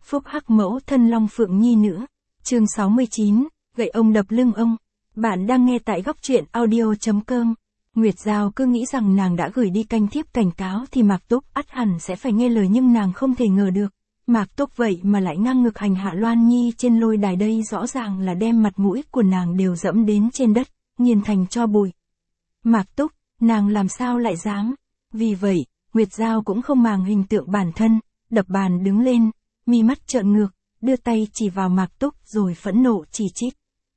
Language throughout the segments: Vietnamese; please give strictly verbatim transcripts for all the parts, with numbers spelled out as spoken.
phúc hắc mẫu thân Long Phượng Nhi nữa. Chương sáu mươi chín, gậy ông đập lưng ông. Bạn đang nghe tại góc truyện audio chấm com. Nguyệt Giao cứ nghĩ rằng nàng đã gửi đi canh thiếp cảnh cáo thì Mạc Túc ắt hẳn sẽ phải nghe lời, nhưng nàng không thể ngờ được. Mạc Túc vậy mà lại ngang ngược hành hạ Loan Nhi trên lôi đài, đây rõ ràng là đem mặt mũi của nàng đều dẫm đến trên đất, nghiền thành tro bụi. Mạc Túc, nàng làm sao lại dám? Vì vậy, Nguyệt Giao cũng không màng hình tượng bản thân, đập bàn đứng lên, mi mắt trợn ngược, đưa tay chỉ vào Mạc Túc rồi phẫn nộ chỉ trích.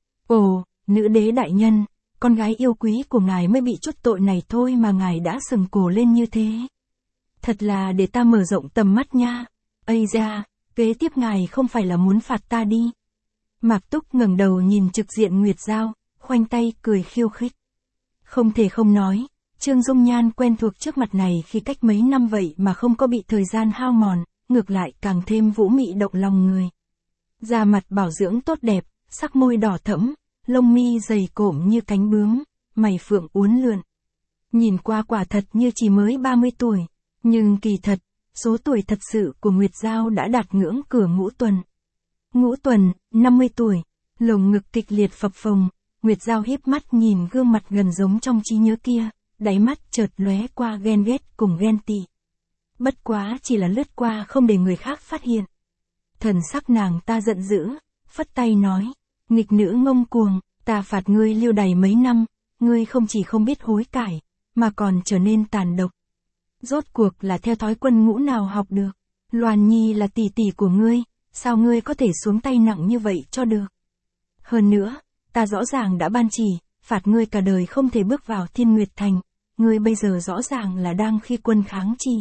Ồ, nữ đế đại nhân, con gái yêu quý của ngài mới bị chút tội này thôi mà ngài đã sừng cổ lên như thế. Thật là để ta mở rộng tầm mắt nha. Ây da, kế tiếp ngài không phải là muốn phạt ta đi. Mạc Túc ngẩng đầu nhìn trực diện Nguyệt Giao, khoanh tay cười khiêu khích. Không thể không nói, Trương Dung Nhan quen thuộc trước mặt này khi cách mấy năm vậy mà không có bị thời gian hao mòn, ngược lại càng thêm vũ mị động lòng người. Da mặt bảo dưỡng tốt đẹp, sắc môi đỏ thẫm, lông mi dày cộm như cánh bướm, mày phượng uốn lượn. Nhìn qua quả thật như chỉ mới ba mươi tuổi, nhưng kỳ thật, số tuổi thật sự của Nguyệt Giao đã đạt ngưỡng cửa ngũ tuần. Ngũ tuần, năm mươi tuổi, lồng ngực kịch liệt phập phồng, Nguyệt Giao híp mắt nhìn gương mặt gần giống trong trí nhớ kia, đáy mắt chợt lóe qua ghen ghét cùng ghen tị. Bất quá chỉ là lướt qua không để người khác phát hiện. Thần sắc nàng ta giận dữ, phất tay nói, nghịch nữ ngông cuồng, ta phạt ngươi lưu đày mấy năm, ngươi không chỉ không biết hối cải, mà còn trở nên tàn độc. Rốt cuộc là theo thói quân ngũ nào học được, Loan Nhi là tỷ tỷ của ngươi, sao ngươi có thể xuống tay nặng như vậy cho được. Hơn nữa, ta rõ ràng đã ban chỉ, phạt ngươi cả đời không thể bước vào Thiên Nguyệt Thành, ngươi bây giờ rõ ràng là đang khi quân kháng chỉ.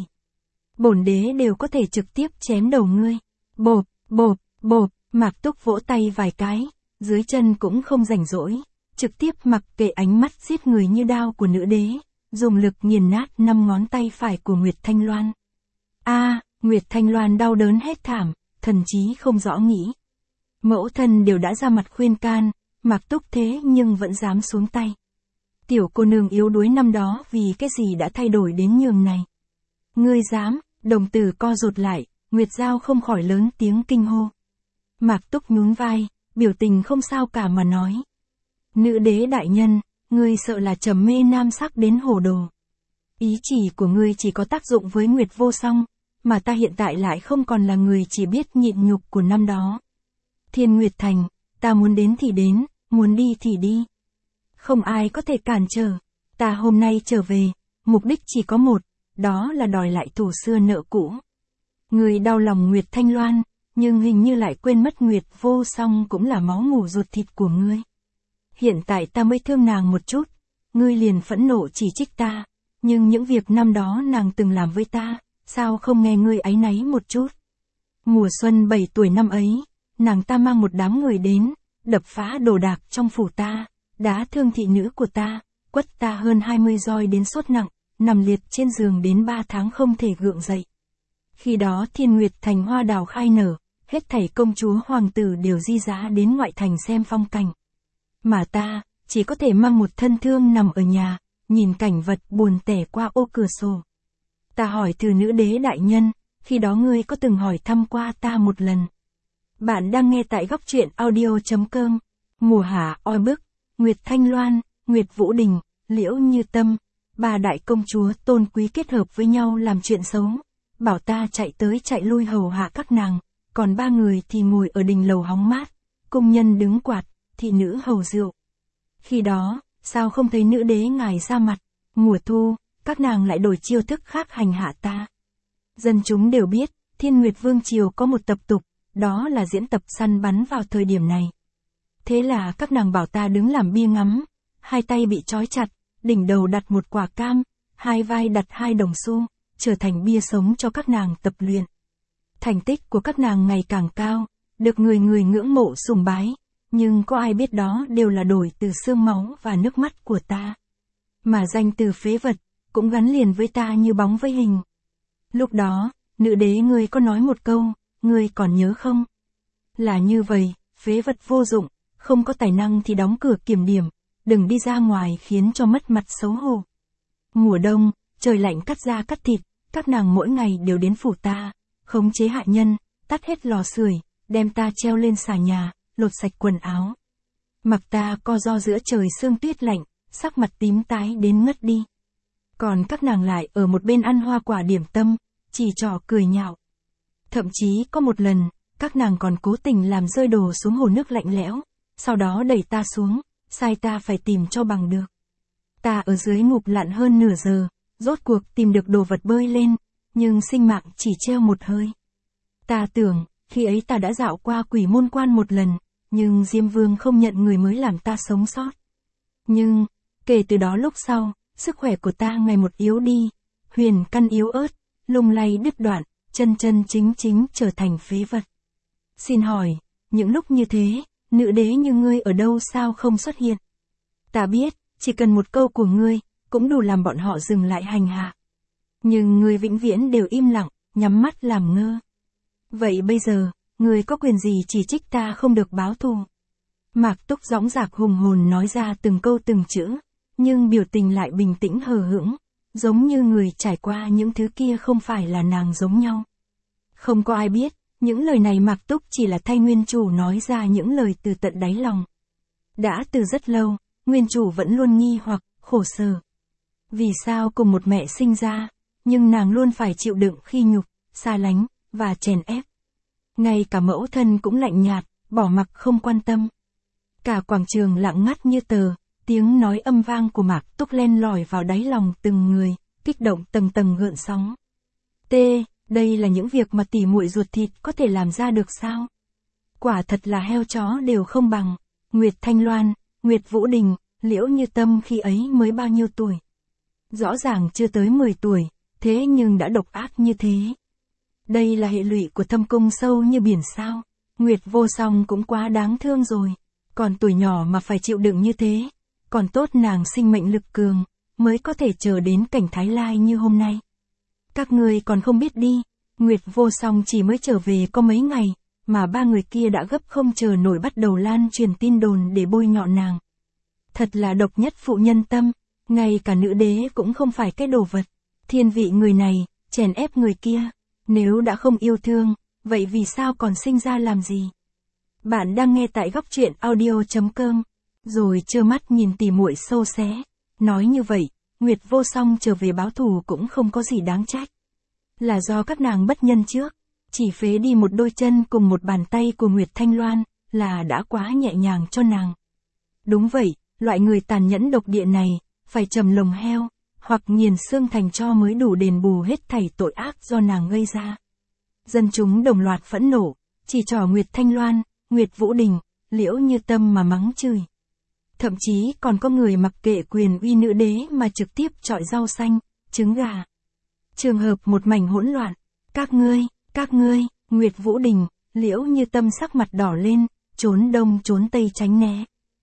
Bổn đế đều có thể trực tiếp chém đầu ngươi. Bộp, bộp, bộp, Mạc Túc vỗ tay vài cái, dưới chân cũng không rảnh rỗi, trực tiếp mặc kệ ánh mắt giết người như đao của nữ đế, dùng lực nghiền nát năm ngón tay phải của Nguyệt Thanh Loan. A, à, Nguyệt Thanh Loan đau đớn hét thảm, thần trí không rõ nghĩ. Mẫu thân đều đã ra mặt khuyên can, Mạc Túc thế nhưng vẫn dám xuống tay. Tiểu cô nương yếu đuối năm đó vì cái gì đã thay đổi đến nhường này. Ngươi dám, đồng tử co rụt lại, Nguyệt Giao không khỏi lớn tiếng kinh hô. Mạc Túc nhún vai, biểu tình không sao cả mà nói. Nữ đế đại nhân, ngươi sợ là trầm mê nam sắc đến hồ đồ. Ý chỉ của ngươi chỉ có tác dụng với Nguyệt Vô Song, mà ta hiện tại lại không còn là người chỉ biết nhịn nhục của năm đó. Thiên Nguyệt Thành, ta muốn đến thì đến, muốn đi thì đi. Không ai có thể cản trở, ta hôm nay trở về, mục đích chỉ có một, đó là đòi lại thù xưa nợ cũ. Ngươi đau lòng Nguyệt Thanh Loan, nhưng hình như lại quên mất Nguyệt Vô Song cũng là máu mủ ruột thịt của ngươi. Hiện tại ta mới thương nàng một chút, ngươi liền phẫn nộ chỉ trích ta, nhưng những việc năm đó nàng từng làm với ta, sao không nghe ngươi áy náy một chút. Mùa xuân bảy tuổi năm ấy, nàng ta mang một đám người đến, đập phá đồ đạc trong phủ ta, đá thương thị nữ của ta, quất ta hơn hai mươi roi đến sốt nặng, nằm liệt trên giường đến ba tháng không thể gượng dậy. Khi đó Thiên Nguyệt Thành hoa đào khai nở, hết thảy công chúa hoàng tử đều di giá đến ngoại thành xem phong cảnh. Mà ta, chỉ có thể mang một thân thương nằm ở nhà, nhìn cảnh vật buồn tẻ qua ô cửa sổ. Ta hỏi từ nữ đế đại nhân, khi đó ngươi có từng hỏi thăm qua ta một lần. Bạn đang nghe tại góc truyện audio chấm com. Mùa hạ oi bức, Nguyệt Thanh Loan, Nguyệt Vũ Đình, Liễu Như Tâm, ba đại công chúa tôn quý kết hợp với nhau làm chuyện xấu, bảo ta chạy tới chạy lui hầu hạ các nàng, còn ba người thì ngồi ở đình lầu hóng mát, công nhân đứng quạt, thị nữ hầu rượu. Khi đó, sao không thấy nữ đế ngài ra mặt, mùa thu, các nàng lại đổi chiêu thức khác hành hạ ta. Dân chúng đều biết, Thiên Nguyệt Vương Triều có một tập tục, đó là diễn tập săn bắn vào thời điểm này. Thế là các nàng bảo ta đứng làm bia ngắm, hai tay bị trói chặt, đỉnh đầu đặt một quả cam, hai vai đặt hai đồng xu, trở thành bia sống cho các nàng tập luyện. Thành tích của các nàng ngày càng cao, được người người ngưỡng mộ sùng bái, nhưng có ai biết đó đều là đổi từ xương máu và nước mắt của ta. Mà danh từ phế vật, cũng gắn liền với ta như bóng với hình. Lúc đó, nữ đế ngươi có nói một câu, ngươi còn nhớ không? Là như vậy, phế vật vô dụng, không có tài năng thì đóng cửa kiểm điểm, đừng đi ra ngoài khiến cho mất mặt xấu hổ. Mùa đông, trời lạnh cắt da cắt thịt, các nàng mỗi ngày đều đến phủ ta, khống chế hạ nhân, tắt hết lò sưởi, đem ta treo lên xà nhà, lột sạch quần áo. Mặc ta co ro giữa trời sương tuyết lạnh, sắc mặt tím tái đến ngất đi. Còn các nàng lại ở một bên ăn hoa quả điểm tâm, chỉ trỏ cười nhạo. Thậm chí có một lần, các nàng còn cố tình làm rơi đồ xuống hồ nước lạnh lẽo, sau đó đẩy ta xuống, sai ta phải tìm cho bằng được. Ta ở dưới ngục lặn hơn nửa giờ, rốt cuộc tìm được đồ vật bơi lên, nhưng sinh mạng chỉ treo một hơi. Ta tưởng, khi ấy ta đã dạo qua quỷ môn quan một lần, nhưng Diêm Vương không nhận người mới làm ta sống sót. Nhưng, kể từ đó lúc sau, sức khỏe của ta ngày một yếu đi, huyền căn yếu ớt, lung lay đứt đoạn, chân chân chính chính trở thành phế vật. Xin hỏi, những lúc như thế, nữ đế như ngươi ở đâu sao không xuất hiện? Ta biết, chỉ cần một câu của ngươi, cũng đủ làm bọn họ dừng lại hành hạ. Nhưng ngươi vĩnh viễn đều im lặng, nhắm mắt làm ngơ. Vậy bây giờ, ngươi có quyền gì chỉ trích ta không được báo thù? Mạc Túc dõng dạc hùng hồn nói ra từng câu từng chữ, nhưng biểu tình lại bình tĩnh hờ hững, giống như người trải qua những thứ kia không phải là nàng giống nhau. Không có ai biết, những lời này Mạc Túc chỉ là thay nguyên chủ nói ra những lời từ tận đáy lòng. Đã từ rất lâu, nguyên chủ vẫn luôn nghi hoặc, khổ sở. Vì sao cùng một mẹ sinh ra, nhưng nàng luôn phải chịu đựng khi nhục, xa lánh, và chèn ép. Ngay cả mẫu thân cũng lạnh nhạt, bỏ mặc không quan tâm. Cả quảng trường lặng ngắt như tờ, tiếng nói âm vang của Mạc Túc len lỏi vào đáy lòng từng người, kích động tầng tầng gợn sóng. T, đây là những việc mà tỉ muội ruột thịt có thể làm ra được sao? Quả thật là heo chó đều không bằng. Nguyệt Thanh Loan, Nguyệt Vũ Đình, Liễu Như Tâm khi ấy mới bao nhiêu tuổi? Rõ ràng chưa tới mười tuổi, thế nhưng đã độc ác như thế. Đây là hệ lụy của thâm cung sâu như biển sao? Nguyệt Vô Song cũng quá đáng thương rồi. Còn tuổi nhỏ mà phải chịu đựng như thế. Còn tốt nàng sinh mệnh lực cường, mới có thể chờ đến cảnh Thái Lai như hôm nay. Các người còn không biết đi, Nguyệt Vô Song chỉ mới trở về có mấy ngày, mà ba người kia đã gấp không chờ nổi bắt đầu lan truyền tin đồn để bôi nhọ nàng. Thật là độc nhất phụ nhân tâm, ngay cả nữ đế cũng không phải cái đồ vật. Thiên vị người này, chèn ép người kia, nếu đã không yêu thương, vậy vì sao còn sinh ra làm gì? Bạn đang nghe tại góc truyện audio chấm com, rồi trơ mắt nhìn tỉ muội sâu xé. Nói như vậy, Nguyệt Vô Song trở về báo thù cũng không có gì đáng trách. Là do các nàng bất nhân trước, chỉ phế đi một đôi chân cùng một bàn tay của Nguyệt Thanh Loan, là đã quá nhẹ nhàng cho nàng. Đúng vậy, loại người tàn nhẫn độc địa này, phải trầm lồng heo, hoặc nghiền xương thành tro mới đủ đền bù hết thảy tội ác do nàng gây ra. Dân chúng đồng loạt phẫn nộ, chỉ trỏ Nguyệt Thanh Loan, Nguyệt Vũ Đình, Liễu Như Tâm mà mắng chửi. Thậm chí còn có người mặc kệ quyền uy nữ đế mà trực tiếp chọi rau xanh, trứng gà. Trường hợp một mảnh hỗn loạn. Các ngươi, các ngươi, Nguyệt Vũ Đình, Liễu Như Tâm sắc mặt đỏ lên, trốn đông trốn tây tránh né.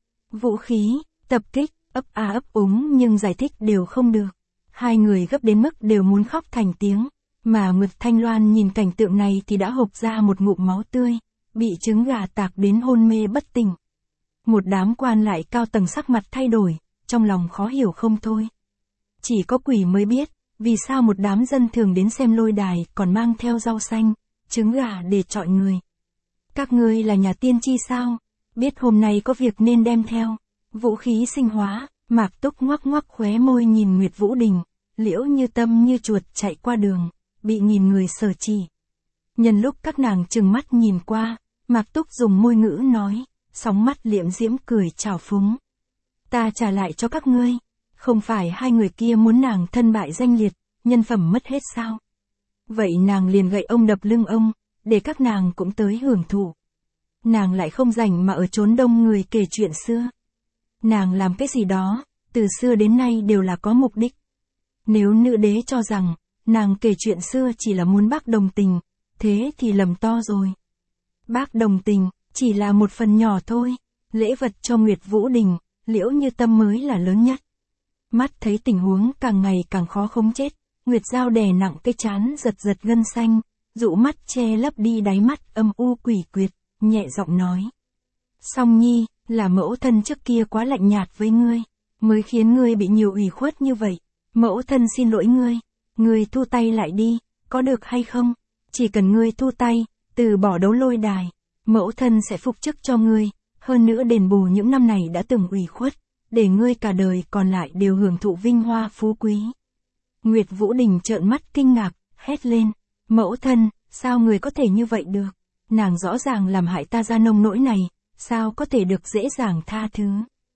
Vũ khí, tập kích, ấp a ấp úng nhưng giải thích đều không được. Hai người gấp đến mức đều muốn khóc thành tiếng, mà Nguyệt Thanh Loan nhìn cảnh tượng này thì đã hộc ra một ngụm máu tươi, bị trứng gà tạc đến hôn mê bất tỉnh. Một đám quan lại cao tầng sắc mặt thay đổi, trong lòng khó hiểu không thôi. Chỉ có quỷ mới biết, vì sao một đám dân thường đến xem lôi đài còn mang theo rau xanh, trứng gà để chọi người. Các ngươi là nhà tiên tri sao? Biết hôm nay có việc nên đem theo. Vũ khí sinh hóa, Mạc Túc ngoắc ngoắc khóe môi nhìn Nguyệt Vũ Đình, Liễu Như Tâm như chuột chạy qua đường, bị nghìn người sở chỉ. Nhân lúc các nàng trừng mắt nhìn qua, Mạc Túc dùng môi ngữ nói, sóng mắt liễm diễm cười trào phúng. Ta trả lại cho các ngươi, không phải hai người kia muốn nàng thân bại danh liệt, nhân phẩm mất hết sao? Vậy nàng liền gậy ông đập lưng ông, để các nàng cũng tới hưởng thụ. Nàng lại không rảnh mà ở chốn đông người kể chuyện xưa. Nàng làm cái gì đó, từ xưa đến nay đều là có mục đích. Nếu nữ đế cho rằng, nàng kể chuyện xưa chỉ là muốn bác đồng tình, thế thì lầm to rồi. Bác đồng tình, chỉ là một phần nhỏ thôi, lễ vật cho Nguyệt Vũ Đình, Liễu Như Tâm mới là lớn nhất. Mắt thấy tình huống càng ngày càng khó khống chết, Nguyệt Giao đè nặng cái trán giật giật gân xanh, dụ mắt che lấp đi đáy mắt âm u quỷ quyệt, nhẹ giọng nói. Song Nhi, là mẫu thân trước kia quá lạnh nhạt với ngươi, mới khiến ngươi bị nhiều ủy khuất như vậy. Mẫu thân xin lỗi ngươi, ngươi thu tay lại đi, có được hay không? Chỉ cần ngươi thu tay, từ bỏ đấu lôi đài, mẫu thân sẽ phục chức cho ngươi, hơn nữa đền bù những năm này đã từng ủy khuất, để ngươi cả đời còn lại đều hưởng thụ vinh hoa phú quý. Nguyệt Vũ Đình trợn mắt kinh ngạc, hét lên, mẫu thân, sao người có thể như vậy được? Nàng rõ ràng làm hại ta ra nông nỗi này, sao có thể được dễ dàng tha thứ?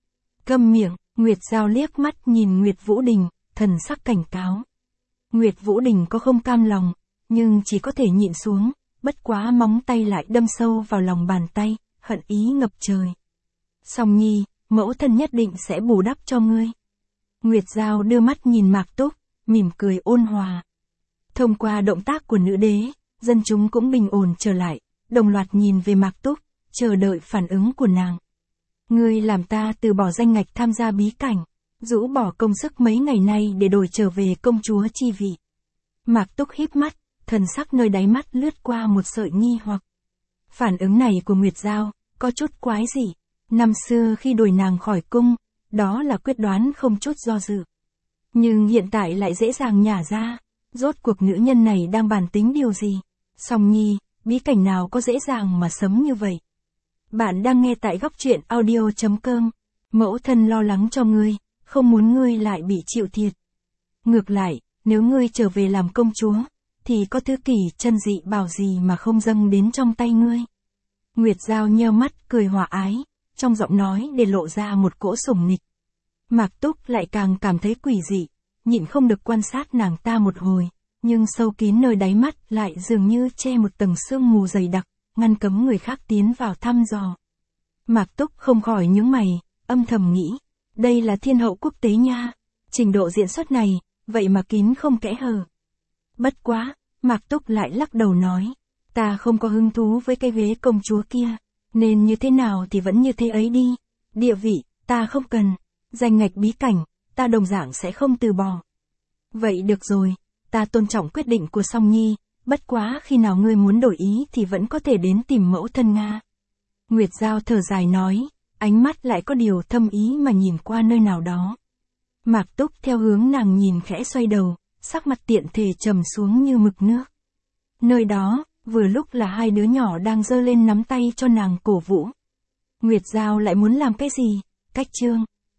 Câm miệng, Nguyệt Giao liếc mắt nhìn Nguyệt Vũ Đình, thần sắc cảnh cáo. Nguyệt Vũ Đình có không cam lòng, nhưng chỉ có thể nhịn xuống, bất quá móng tay lại đâm sâu vào lòng bàn tay, hận ý ngập trời. Song Nhi, mẫu thân nhất định sẽ bù đắp cho ngươi. Nguyệt Giao đưa mắt nhìn Mạc Túc, mỉm cười ôn hòa. Thông qua động tác của nữ đế, dân chúng cũng bình ổn trở lại, đồng loạt nhìn về Mạc Túc, chờ đợi phản ứng của nàng. Ngươi làm ta từ bỏ danh ngạch tham gia bí cảnh, rũ bỏ công sức mấy ngày nay để đổi trở về công chúa chi vị. Mạc Túc híp mắt, thần sắc nơi đáy mắt lướt qua một sợi nghi hoặc. Phản ứng này của Nguyệt Giao, có chút quái dị. Năm xưa khi đuổi nàng khỏi cung, đó là quyết đoán không chút do dự. Nhưng hiện tại lại dễ dàng nhả ra, rốt cuộc nữ nhân này đang bàn tính điều gì? Song Nhi, bí cảnh nào có dễ dàng mà sấm như vậy? Bạn đang nghe tại góc truyện audio chấm com. Mẫu thân lo lắng cho ngươi, không muốn ngươi lại bị chịu thiệt. Ngược lại, nếu ngươi trở về làm công chúa, thì có thứ kỳ chân dị bảo gì mà không dâng đến trong tay ngươi. Nguyệt Giao nheo mắt cười hòa ái, trong giọng nói để lộ ra một cỗ sủng nịch. Mạc Túc lại càng cảm thấy quỷ dị, nhịn không được quan sát nàng ta một hồi, nhưng sâu kín nơi đáy mắt lại dường như che một tầng sương mù dày đặc, ngăn cấm người khác tiến vào thăm dò. Mạc Túc không khỏi nhướng mày, âm thầm nghĩ, đây là thiên hậu quốc tế nha, trình độ diễn xuất này, vậy mà kín không kẽ hở. Bất quá, Mạc Túc lại lắc đầu nói, ta không có hứng thú với cái ghế công chúa kia, nên như thế nào thì vẫn như thế ấy đi, địa vị, ta không cần, danh ngạch bí cảnh, ta đồng dạng sẽ không từ bỏ. Vậy được rồi, ta tôn trọng quyết định của Song Nhi, bất quá khi nào ngươi muốn đổi ý thì vẫn có thể đến tìm mẫu thân Nga. Nguyệt Giao thở dài nói, ánh mắt lại có điều thâm ý mà nhìn qua nơi nào đó. Mạc Túc theo hướng nàng nhìn khẽ xoay đầu, sắc mặt tiện thể trầm xuống như mực nước. Nơi đó, vừa lúc là hai đứa nhỏ đang giơ lên nắm tay cho nàng cổ vũ. Nguyệt Giao lại muốn làm cái gì? Cách chương.